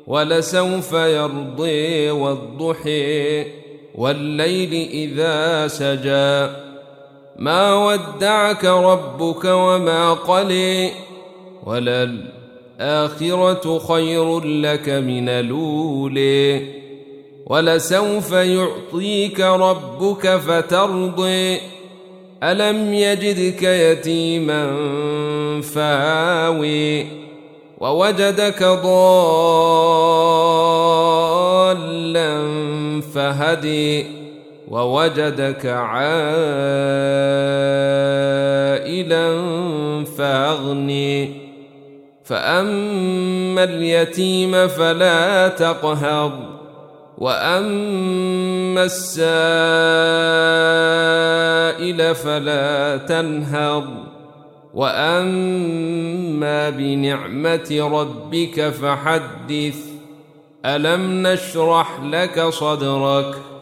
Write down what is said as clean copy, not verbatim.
ولسوف يرضي والضحى والليل إذا سجى ما ودعك ربك وما قلى وللآخرة خير لك من الأولى ولسوف يعطيك ربك فترضى ألم يجدك يتيما فآوى ووجدك ضالا فهدي ووجدك عائلا فأغني فأما اليتيم فلا تقهر وأما السائل فلا تنهر وأما بنعمة ربك فحدث ألم نشرح لك صدرك